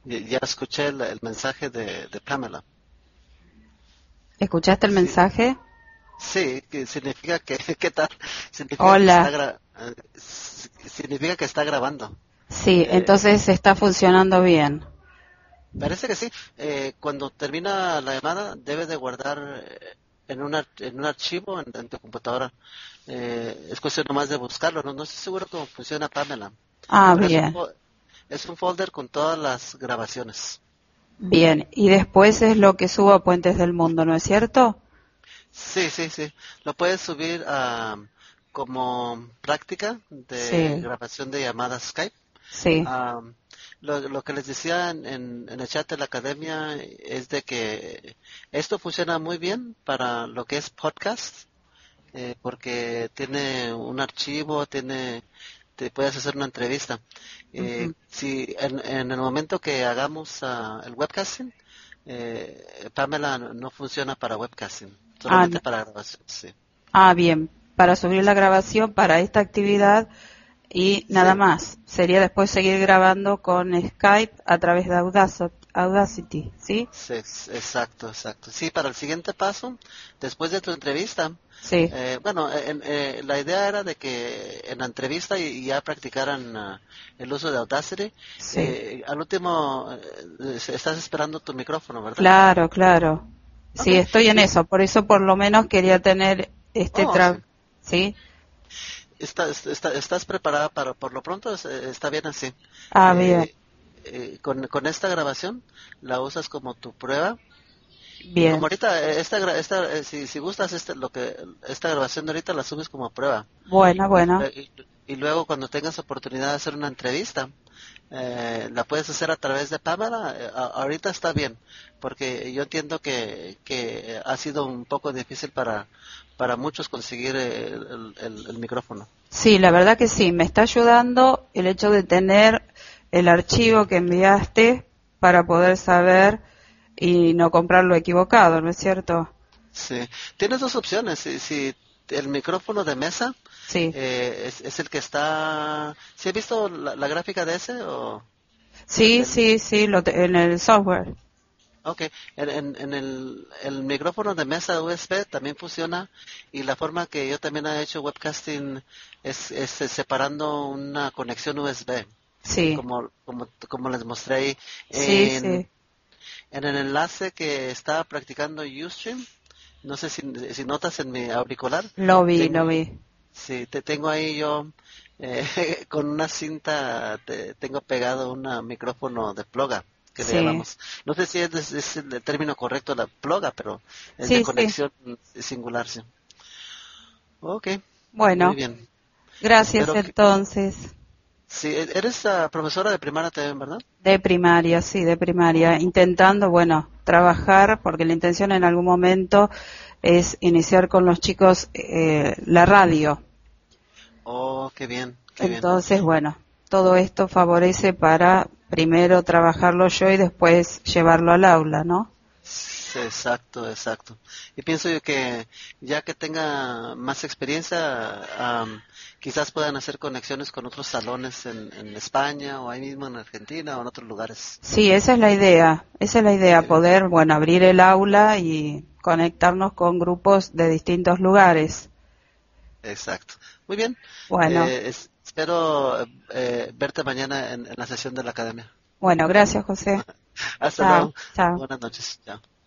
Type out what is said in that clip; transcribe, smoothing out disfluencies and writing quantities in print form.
Ya escuché el mensaje de Pamela. ¿Escuchaste el Sí, mensaje? sí, que significa que, ¿qué tal? Hola. Significa que está grabando. Sí, Eh, entonces está funcionando bien. Parece que sí. Cuando termina la llamada, debes de guardar en un archivo en tu computadora. Es cuestión nomás de buscarlo, ¿no? No estoy seguro cómo funciona Pamela, Ah, pero bien. es un folder con todas las grabaciones. Bien. Y después es lo que subo a Puentes del Mundo, ¿no es cierto? Sí, sí, sí. Lo puedes subir como práctica de Sí, grabación de llamadas Skype. sí. Am, lo que les decía en el chat de la academia es de que esto funciona muy bien para lo que es podcast, porque tiene un archivo, te puedes hacer una entrevista. Ujú. Si en el momento que hagamos el webcasting, Pamela no funciona para webcasting, Ah, solamente para grabación, sí. bien. Para subir la grabación para esta actividad y nada Sí, más. Sería después seguir grabando con Skype a través de Audacity, ¿sí? sí, exacto, exacto. Sí, para el siguiente paso, después de tu entrevista, Sí, bueno, la idea era de que en la entrevista y ya practicaran el uso de Audacity. sí. Al último, estás esperando tu micrófono, ¿verdad? Claro, claro. Ok, Sí, estoy en sí. eso. Por eso por lo menos quería tener Oh, sí. ¿sí? Estás preparada para, por lo pronto, está bien así. Ah, bien, Eh, con esta grabación la usas como tu prueba. Y como bien. ahorita, si gustas esta grabación de ahorita la subes como prueba. Bueno, Y, bueno. y luego cuando tengas oportunidad de hacer una entrevista, la puedes hacer a través de Pamela. Ahorita está bien, porque yo entiendo que ha sido un poco difícil para muchos conseguir el micrófono. Sí, la verdad que sí, me está ayudando el hecho de tener el archivo que enviaste para poder saber y no comprarlo equivocado, ¿no es cierto? Sí, tienes dos opciones. Si el micrófono de mesa Sí, es el que está. ¿Sí has visto la gráfica de ese o sí, el- sí, sí, en el software. Ok, en el micrófono de mesa USB también funciona, y la forma que yo también he hecho webcasting es separando una conexión USB, Sí, como les mostré ahí sí, en, sí. en el enlace que estaba practicando Ustream. No sé si notas en mi auricular, Lo vi, lo tengo, vi. sí, te tengo ahí yo con una cinta, tengo pegado un micrófono de ploga, que le Sí, llamamos. No sé si es el término correcto, la ploga, pero es de sí, sí. conexión singular, sí. Ok, muy Bueno, bien. gracias Espero que... entonces. Sí, eres profesora de primaria también, ¿verdad? De primaria, sí, de primaria. Oh, Intentando, bueno, trabajar, porque la intención en algún momento es iniciar con los chicos la radio. oh, qué bien, qué bien. Entonces, bueno, todo esto favorece para primero trabajarlo yo y después llevarlo al aula, ¿no? Sí, exacto, exacto. Y pienso yo que ya que tenga más experiencia, quizás puedan hacer conexiones con otros salones en España o ahí mismo en Argentina o en otros lugares. Sí, esa es la idea, Sí, poder, bueno, abrir el aula y conectarnos con grupos de distintos lugares. exacto. Muy bien. Bueno, Espero verte mañana en la sesión de la academia. bueno, gracias, José. Hasta Chao, luego. chao. Buenas noches. Chao.